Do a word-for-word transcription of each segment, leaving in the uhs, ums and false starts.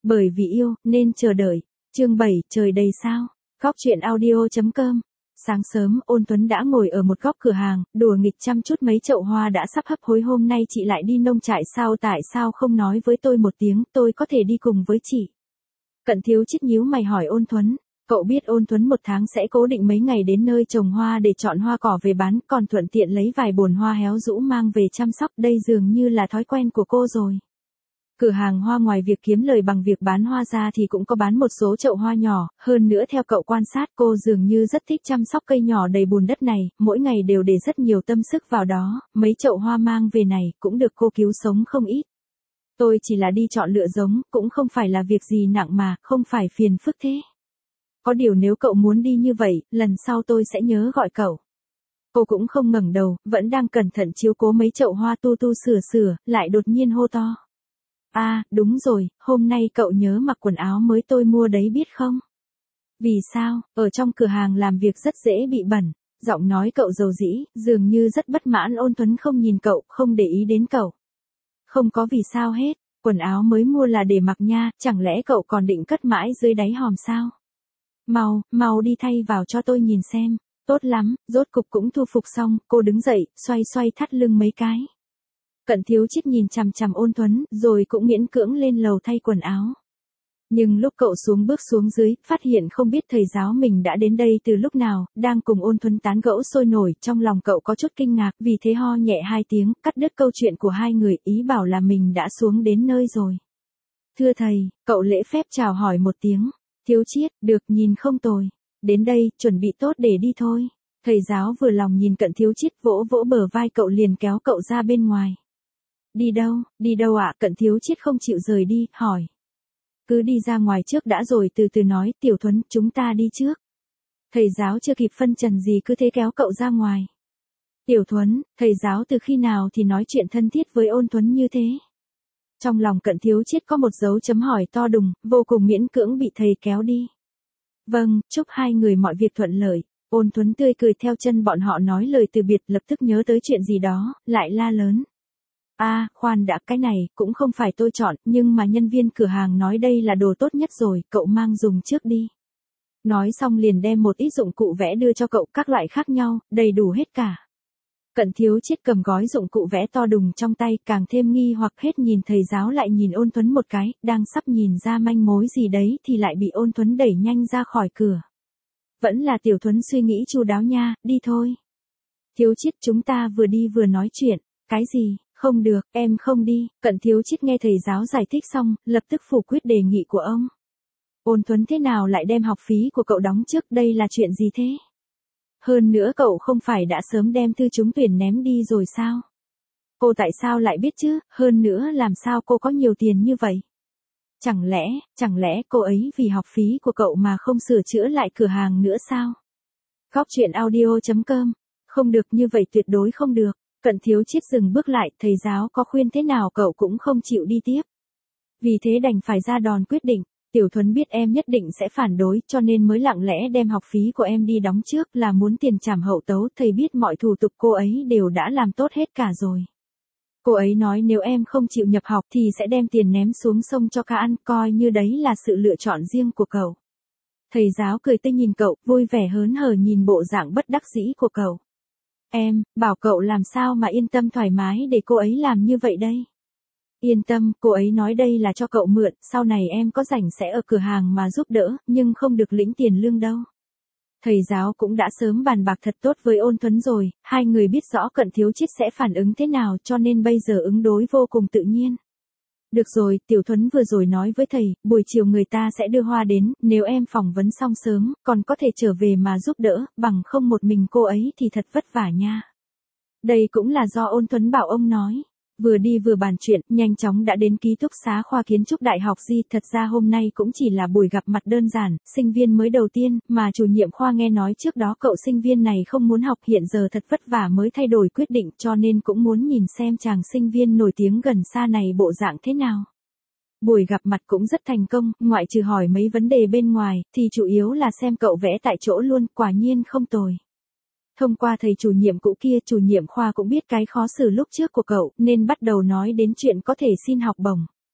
Bởi vì yêu, nên chờ đợi. Chương bảy, trời đầy sao. Góc truyện audio.com. Sáng sớm, Ôn Tuấn đã ngồi ở một góc cửa hàng, đùa nghịch chăm chút mấy chậu hoa đã sắp hấp hối. Hôm nay chị lại đi nông trại sao, tại sao không nói với tôi một tiếng, tôi có thể đi cùng với chị. Cận Thiếu Chiết nhíu mày hỏi Ôn Tuấn. Cậu biết Ôn Tuấn một tháng sẽ cố định mấy ngày đến nơi trồng hoa để chọn hoa cỏ về bán, còn thuận tiện lấy vài bồn hoa héo rũ mang về chăm sóc, đây dường như là thói quen của cô rồi. Cửa hàng hoa ngoài việc kiếm lời bằng việc bán hoa ra thì cũng có bán một số chậu hoa nhỏ, hơn nữa theo cậu quan sát cô dường như rất thích chăm sóc cây nhỏ đầy bùn đất này, mỗi ngày đều để rất nhiều tâm sức vào đó, mấy chậu hoa mang về này cũng được cô cứu sống không ít. Tôi chỉ là đi chọn lựa giống, cũng không phải là việc gì nặng mà, không phải phiền phức thế. Có điều nếu cậu muốn đi như vậy, lần sau tôi sẽ nhớ gọi cậu. Cô cũng không ngẩng đầu, vẫn đang cẩn thận chiếu cố mấy chậu hoa tu tu sửa sửa, lại đột nhiên hô to. À, đúng rồi, hôm nay cậu nhớ mặc quần áo mới tôi mua đấy biết không? Vì sao, ở trong cửa hàng làm việc rất dễ bị bẩn, giọng nói cậu dầu dĩ, dường như rất bất mãn. Ôn Tuấn không nhìn cậu, không để ý đến cậu. Không có vì sao hết, quần áo mới mua là để mặc nha, chẳng lẽ cậu còn định cất mãi dưới đáy hòm sao? Mau, mau đi thay vào cho tôi nhìn xem, tốt lắm, rốt cục cũng thu phục xong, cô đứng dậy, xoay xoay thắt lưng mấy cái. Cận Thiếu Chiết nhìn chằm chằm Ôn Tuấn, rồi cũng miễn cưỡng lên lầu thay quần áo. Nhưng lúc cậu xuống bước xuống dưới, phát hiện không biết thầy giáo mình đã đến đây từ lúc nào, đang cùng Ôn Tuấn tán gẫu sôi nổi, trong lòng cậu có chút kinh ngạc, vì thế ho nhẹ hai tiếng, cắt đứt câu chuyện của hai người, ý bảo là mình đã xuống đến nơi rồi. Thưa thầy, cậu lễ phép chào hỏi một tiếng. Thiếu Chiết, được, nhìn không tồi. Đến đây, chuẩn bị tốt để đi thôi. Thầy giáo vừa lòng nhìn Cận Thiếu Chiết, vỗ vỗ bờ vai cậu liền kéo cậu ra bên ngoài. Đi đâu, đi đâu ạ? Cận Thiếu Chiết không chịu rời đi, hỏi. Cứ đi ra ngoài trước đã rồi từ từ nói, Tiểu Thuấn, chúng ta đi trước. Thầy giáo chưa kịp phân trần gì cứ thế kéo cậu ra ngoài. Tiểu Thuấn, thầy giáo từ khi nào thì nói chuyện thân thiết với Ôn Tuấn như thế? Trong lòng Cận Thiếu Chiết có một dấu chấm hỏi to đùng, vô cùng miễn cưỡng bị thầy kéo đi. Vâng, chúc hai người mọi việc thuận lợi. Ôn Tuấn tươi cười theo chân bọn họ nói lời từ biệt, lập tức nhớ tới chuyện gì đó, lại la lớn. À, khoan đã, cái này cũng không phải tôi chọn, nhưng mà nhân viên cửa hàng nói đây là đồ tốt nhất rồi, cậu mang dùng trước đi. Nói xong liền đem một ít dụng cụ vẽ đưa cho cậu, các loại khác nhau, đầy đủ hết cả. Cận Thiếu Chiết cầm gói dụng cụ vẽ to đùng trong tay, càng thêm nghi hoặc hết nhìn thầy giáo lại nhìn Ôn Tuấn một cái, đang sắp nhìn ra manh mối gì đấy thì lại bị Ôn Tuấn đẩy nhanh ra khỏi cửa. Vẫn là Tiểu Thuấn suy nghĩ chu đáo nha, đi thôi. Thiếu Chiết, chúng ta vừa đi vừa nói chuyện, cái gì, không được, em không đi. Cận Thiếu Chiết nghe thầy giáo giải thích xong, lập tức phủ quyết đề nghị của ông. Ôn Tuấn thế nào lại đem học phí của cậu đóng trước, đây là chuyện gì thế? Hơn nữa cậu không phải đã sớm đem thư trúng tuyển ném đi rồi sao? Cô tại sao lại biết chứ, hơn nữa làm sao cô có nhiều tiền như vậy? Chẳng lẽ, chẳng lẽ cô ấy vì học phí của cậu mà không sửa chữa lại cửa hàng nữa sao? Góc truyện audio.com. Không được như vậy, tuyệt đối không được. Cận Thiếu Chiết dừng bước lại, thầy giáo có khuyên thế nào cậu cũng không chịu đi tiếp. Vì thế đành phải ra đòn quyết định. Tiểu Thuấn biết em nhất định sẽ phản đối, cho nên mới lặng lẽ đem học phí của em đi đóng trước, là muốn tiền trảm hậu tấu. Thầy biết mọi thủ tục cô ấy đều đã làm tốt hết cả rồi. Cô ấy nói nếu em không chịu nhập học thì sẽ đem tiền ném xuống sông cho cá ăn, coi như đấy là sự lựa chọn riêng của cậu. Thầy giáo cười tươi nhìn cậu, vui vẻ hớn hở nhìn bộ dạng bất đắc dĩ của cậu. Em, bảo cậu làm sao mà yên tâm thoải mái để cô ấy làm như vậy đây? Yên tâm, cô ấy nói đây là cho cậu mượn, sau này em có rảnh sẽ ở cửa hàng mà giúp đỡ, nhưng không được lĩnh tiền lương đâu. Thầy giáo cũng đã sớm bàn bạc thật tốt với Ôn Tuấn rồi, hai người biết rõ Cận Thiếu Chiết sẽ phản ứng thế nào cho nên bây giờ ứng đối vô cùng tự nhiên. Được rồi, Tiểu Thuấn vừa rồi nói với thầy, buổi chiều người ta sẽ đưa hoa đến, nếu em phỏng vấn xong sớm, còn có thể trở về mà giúp đỡ, bằng không một mình cô ấy thì thật vất vả nha. Đây cũng là do Ôn Tuấn bảo ông nói. Vừa đi vừa bàn chuyện, nhanh chóng đã đến ký túc xá khoa kiến trúc Đại học Di. Thật ra hôm nay cũng chỉ là buổi gặp mặt đơn giản, sinh viên mới đầu tiên, mà chủ nhiệm khoa nghe nói trước đó cậu sinh viên này không muốn học, hiện giờ thật vất vả mới thay đổi quyết định, cho nên cũng muốn nhìn xem chàng sinh viên nổi tiếng gần xa này bộ dạng thế nào. Buổi gặp mặt cũng rất thành công, ngoại trừ hỏi mấy vấn đề bên ngoài, thì chủ yếu là xem cậu vẽ tại chỗ luôn, quả nhiên không tồi. Thông qua thầy chủ nhiệm cũ kia, chủ nhiệm khoa cũng biết cái khó xử lúc trước của cậu, nên bắt đầu nói đến chuyện có thể xin học bổng.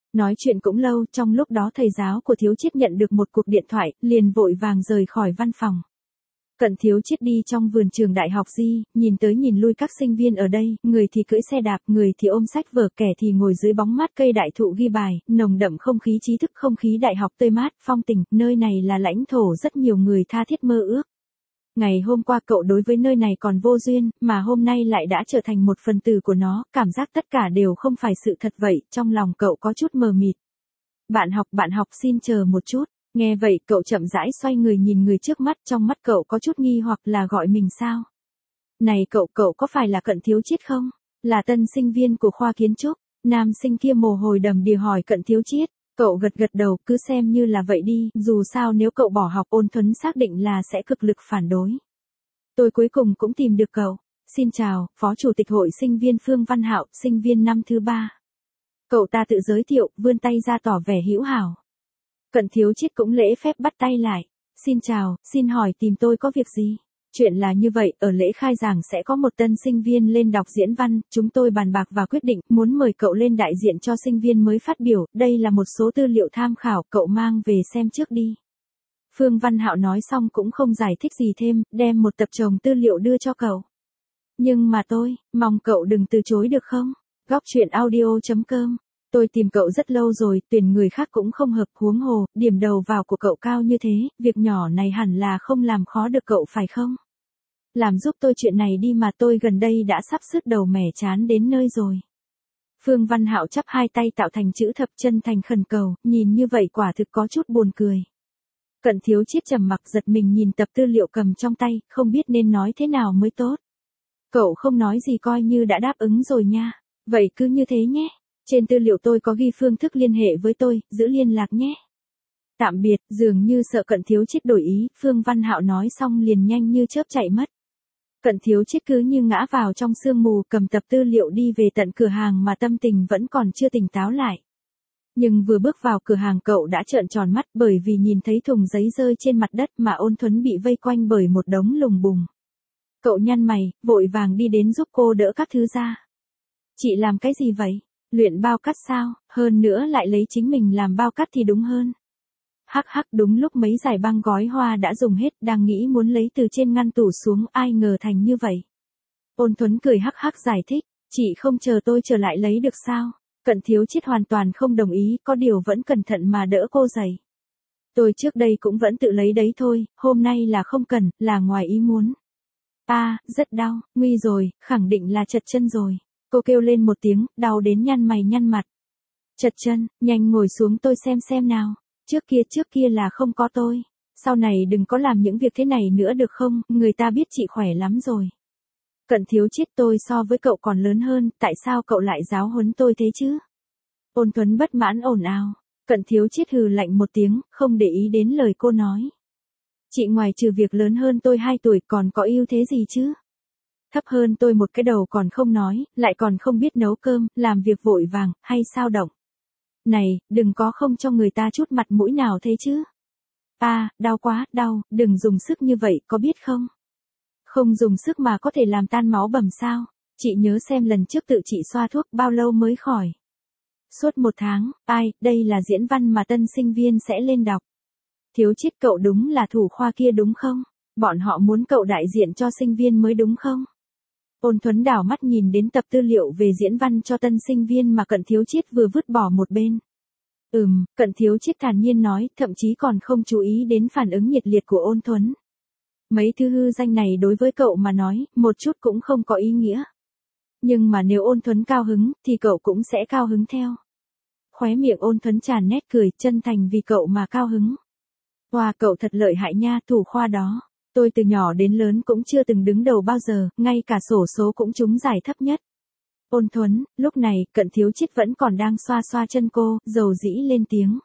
Nói chuyện cũng lâu, trong lúc đó thầy giáo của Thiếu Chiết nhận được một cuộc điện thoại, liền vội vàng rời khỏi văn phòng. Cận Thiếu Chiết đi trong vườn trường đại học Di, nhìn tới nhìn lui các sinh viên ở đây, người thì cưỡi xe đạp, người thì ôm sách vở, kẻ thì ngồi dưới bóng mát cây đại thụ ghi bài, nồng đậm không khí trí thức, không khí đại học tươi mát, phong tình, nơi này là lãnh thổ rất nhiều người tha thiết mơ ước. Ngày hôm qua cậu đối với nơi này còn vô duyên, mà hôm nay lại đã trở thành một phần tử của nó, cảm giác tất cả đều không phải sự thật vậy, trong lòng cậu có chút mờ mịt. Bạn học, bạn học xin chờ một chút. Nghe vậy cậu chậm rãi xoay người nhìn người trước mắt, trong mắt cậu có chút nghi hoặc là gọi mình sao? Này cậu, cậu có phải là Cận Thiếu Chiết không? Là tân sinh viên của khoa kiến trúc. Nam sinh kia mồ hôi đầm đìa hỏi Cận Thiếu Chiết. Cậu gật gật đầu, cứ xem như là vậy đi, dù sao nếu cậu bỏ học, Ôn Thuấn xác định là sẽ cực lực phản đối. Tôi cuối cùng cũng tìm được cậu. Xin chào, Phó Chủ tịch Hội Sinh viên Phương Văn Hạo, sinh viên năm thứ ba. Cậu ta tự giới thiệu, vươn tay ra tỏ vẻ hữu hảo. Cận Thiếu Chiết cũng lễ phép bắt tay lại. Xin chào, xin hỏi tìm tôi có việc gì? Chuyện là như vậy, ở lễ khai giảng sẽ có một tân sinh viên lên đọc diễn văn, chúng tôi bàn bạc và quyết định muốn mời cậu lên đại diện cho sinh viên mới phát biểu, đây là một số tư liệu tham khảo, cậu mang về xem trước đi. Phương Văn Hạo nói xong cũng không giải thích gì thêm, đem một tập chồng tư liệu đưa cho cậu. Nhưng mà tôi, mong cậu đừng từ chối được không? Góc truyện audio chấm com. Tôi tìm cậu rất lâu rồi, tuyển người khác cũng không hợp, huống hồ, điểm đầu vào của cậu cao như thế, việc nhỏ này hẳn là không làm khó được cậu phải không? Làm giúp tôi chuyện này đi mà, tôi gần đây đã sắp sứt đầu mẻ chán đến nơi rồi. Phương Văn Hạo chắp hai tay tạo thành chữ thập, chân thành khẩn cầu, nhìn như vậy quả thực có chút buồn cười. Cận Thiếu Chiết trầm mặc giật mình nhìn tập tư liệu cầm trong tay, không biết nên nói thế nào mới tốt. Cậu không nói gì coi như đã đáp ứng rồi nha. Vậy cứ như thế nhé. Trên tư liệu tôi có ghi phương thức liên hệ với tôi, giữ liên lạc nhé. Tạm biệt, dường như sợ Cận Thiếu Chiết đổi ý, Phương Văn Hạo nói xong liền nhanh như chớp chạy mất. Cận Thiếu Chiết cứ như ngã vào trong sương mù, cầm tập tư liệu đi về tận cửa hàng mà tâm tình vẫn còn chưa tỉnh táo lại. Nhưng vừa bước vào cửa hàng cậu đã trợn tròn mắt bởi vì nhìn thấy thùng giấy rơi trên mặt đất mà Ôn Thuấn bị vây quanh bởi một đống lùng bùng. Cậu nhăn mày, vội vàng đi đến giúp cô đỡ các thứ ra. Chị làm cái gì vậy? Luyện bao cắt sao? Hơn nữa lại lấy chính mình làm bao cắt thì đúng hơn. Hắc hắc, đúng lúc mấy giải băng gói hoa đã dùng hết, đang nghĩ muốn lấy từ trên ngăn tủ xuống, ai ngờ thành như vậy. Ôn Thuấn cười hắc hắc giải thích, chị không chờ tôi trở lại lấy được sao? Cận Thiếu Chiết hoàn toàn không đồng ý, có điều vẫn cẩn thận mà đỡ cô dậy. Tôi trước đây cũng vẫn tự lấy đấy thôi, hôm nay là không cần, là ngoài ý muốn. A, à, rất đau, nguy rồi, khẳng định là chật chân rồi. Cô kêu lên một tiếng, đau đến nhăn mày nhăn mặt. Chật chân, nhanh ngồi xuống tôi xem xem nào. Trước kia trước kia là không có tôi. Sau này đừng có làm những việc thế này nữa được không, người ta biết chị khỏe lắm rồi. Cận Thiếu Chiết, tôi so với cậu còn lớn hơn, tại sao cậu lại giáo huấn tôi thế chứ? Ôn Thuấn bất mãn ồn ào. Cận Thiếu Chiết hừ lạnh một tiếng, không để ý đến lời cô nói. Chị ngoài trừ việc lớn hơn tôi hai tuổi còn có ưu thế gì chứ? Thấp hơn tôi một cái đầu còn không nói, lại còn không biết nấu cơm, làm việc vội vàng, hay sao động. Này, đừng có không cho người ta chút mặt mũi nào thế chứ. A, à, đau quá, đau, đừng dùng sức như vậy, có biết không? Không dùng sức mà có thể làm tan máu bầm sao? Chị nhớ xem lần trước tự chị xoa thuốc bao lâu mới khỏi. Suốt một tháng, ai, đây là diễn văn mà tân sinh viên sẽ lên đọc. Thiếu Chiết, cậu đúng là thủ khoa kia đúng không? Bọn họ muốn cậu đại diện cho sinh viên mới đúng không? Ôn Thuấn đảo mắt nhìn đến tập tư liệu về diễn văn cho tân sinh viên mà Cận Thiếu Chiết vừa vứt bỏ một bên. Ừm, Cận Thiếu Chiết thản nhiên nói, thậm chí còn không chú ý đến phản ứng nhiệt liệt của Ôn Thuấn. Mấy thứ hư danh này đối với cậu mà nói, một chút cũng không có ý nghĩa. Nhưng mà nếu Ôn Thuấn cao hứng, thì cậu cũng sẽ cao hứng theo. Khóe miệng Ôn Thuấn tràn nét cười, chân thành vì cậu mà cao hứng. Wow, cậu thật lợi hại nha, thủ khoa đó. Tôi từ nhỏ đến lớn cũng chưa từng đứng đầu bao giờ, ngay cả xổ số cũng trúng giải thấp nhất. Ôn Thuấn, lúc này, Cận Thiếu Chiết vẫn còn đang xoa xoa chân cô, dầu dĩ lên tiếng.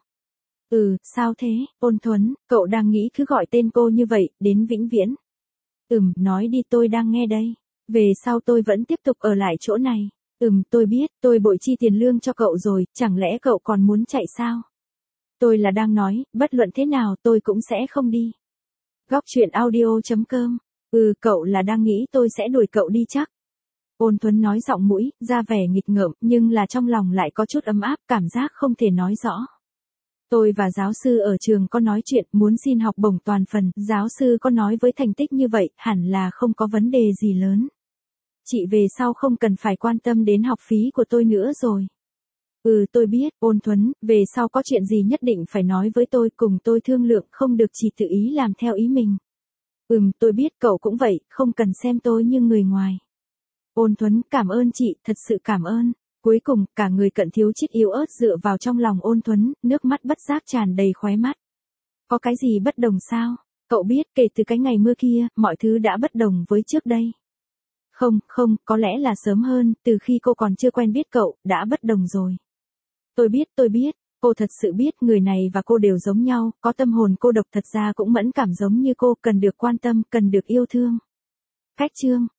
Ừ, sao thế, Ôn Thuấn, cậu đang nghĩ cứ gọi tên cô như vậy, đến vĩnh viễn. Ừm, nói đi, tôi đang nghe đây. Về sau tôi vẫn tiếp tục ở lại chỗ này. Ừm, tôi biết, tôi bội chi tiền lương cho cậu rồi, chẳng lẽ cậu còn muốn chạy sao? Tôi là đang nói, bất luận thế nào tôi cũng sẽ không đi. Góc truyện audio chấm com. Ừ, cậu là đang nghĩ tôi sẽ đuổi cậu đi chắc. Ôn Tuấn nói giọng mũi, ra vẻ nghịch ngợm, nhưng là trong lòng lại có chút ấm áp, cảm giác không thể nói rõ. Tôi và giáo sư ở trường có nói chuyện, muốn xin học bổng toàn phần, giáo sư có nói với thành tích như vậy, hẳn là không có vấn đề gì lớn. Chị về sau không cần phải quan tâm đến học phí của tôi nữa rồi. Ừ tôi biết, Ôn Tuấn, về sau có chuyện gì nhất định phải nói với tôi, cùng tôi thương lượng, không được chỉ tự ý làm theo ý mình. Ừm, tôi biết cậu cũng vậy, không cần xem tôi như người ngoài. Ôn Tuấn, cảm ơn chị, thật sự cảm ơn. Cuối cùng, cả người Cận Thiếu Chít yếu ớt dựa vào trong lòng Ôn Tuấn, nước mắt bất giác tràn đầy khóe mắt. Có cái gì bất đồng sao? Cậu biết, kể từ cái ngày mưa kia, mọi thứ đã bất đồng với trước đây. Không, không, có lẽ là sớm hơn, từ khi cô còn chưa quen biết cậu, đã bất đồng rồi. Tôi biết, tôi biết, cô thật sự biết người này và cô đều giống nhau, có tâm hồn cô độc thật ra cũng mẫn cảm giống như cô, cần được quan tâm, cần được yêu thương. Cách chương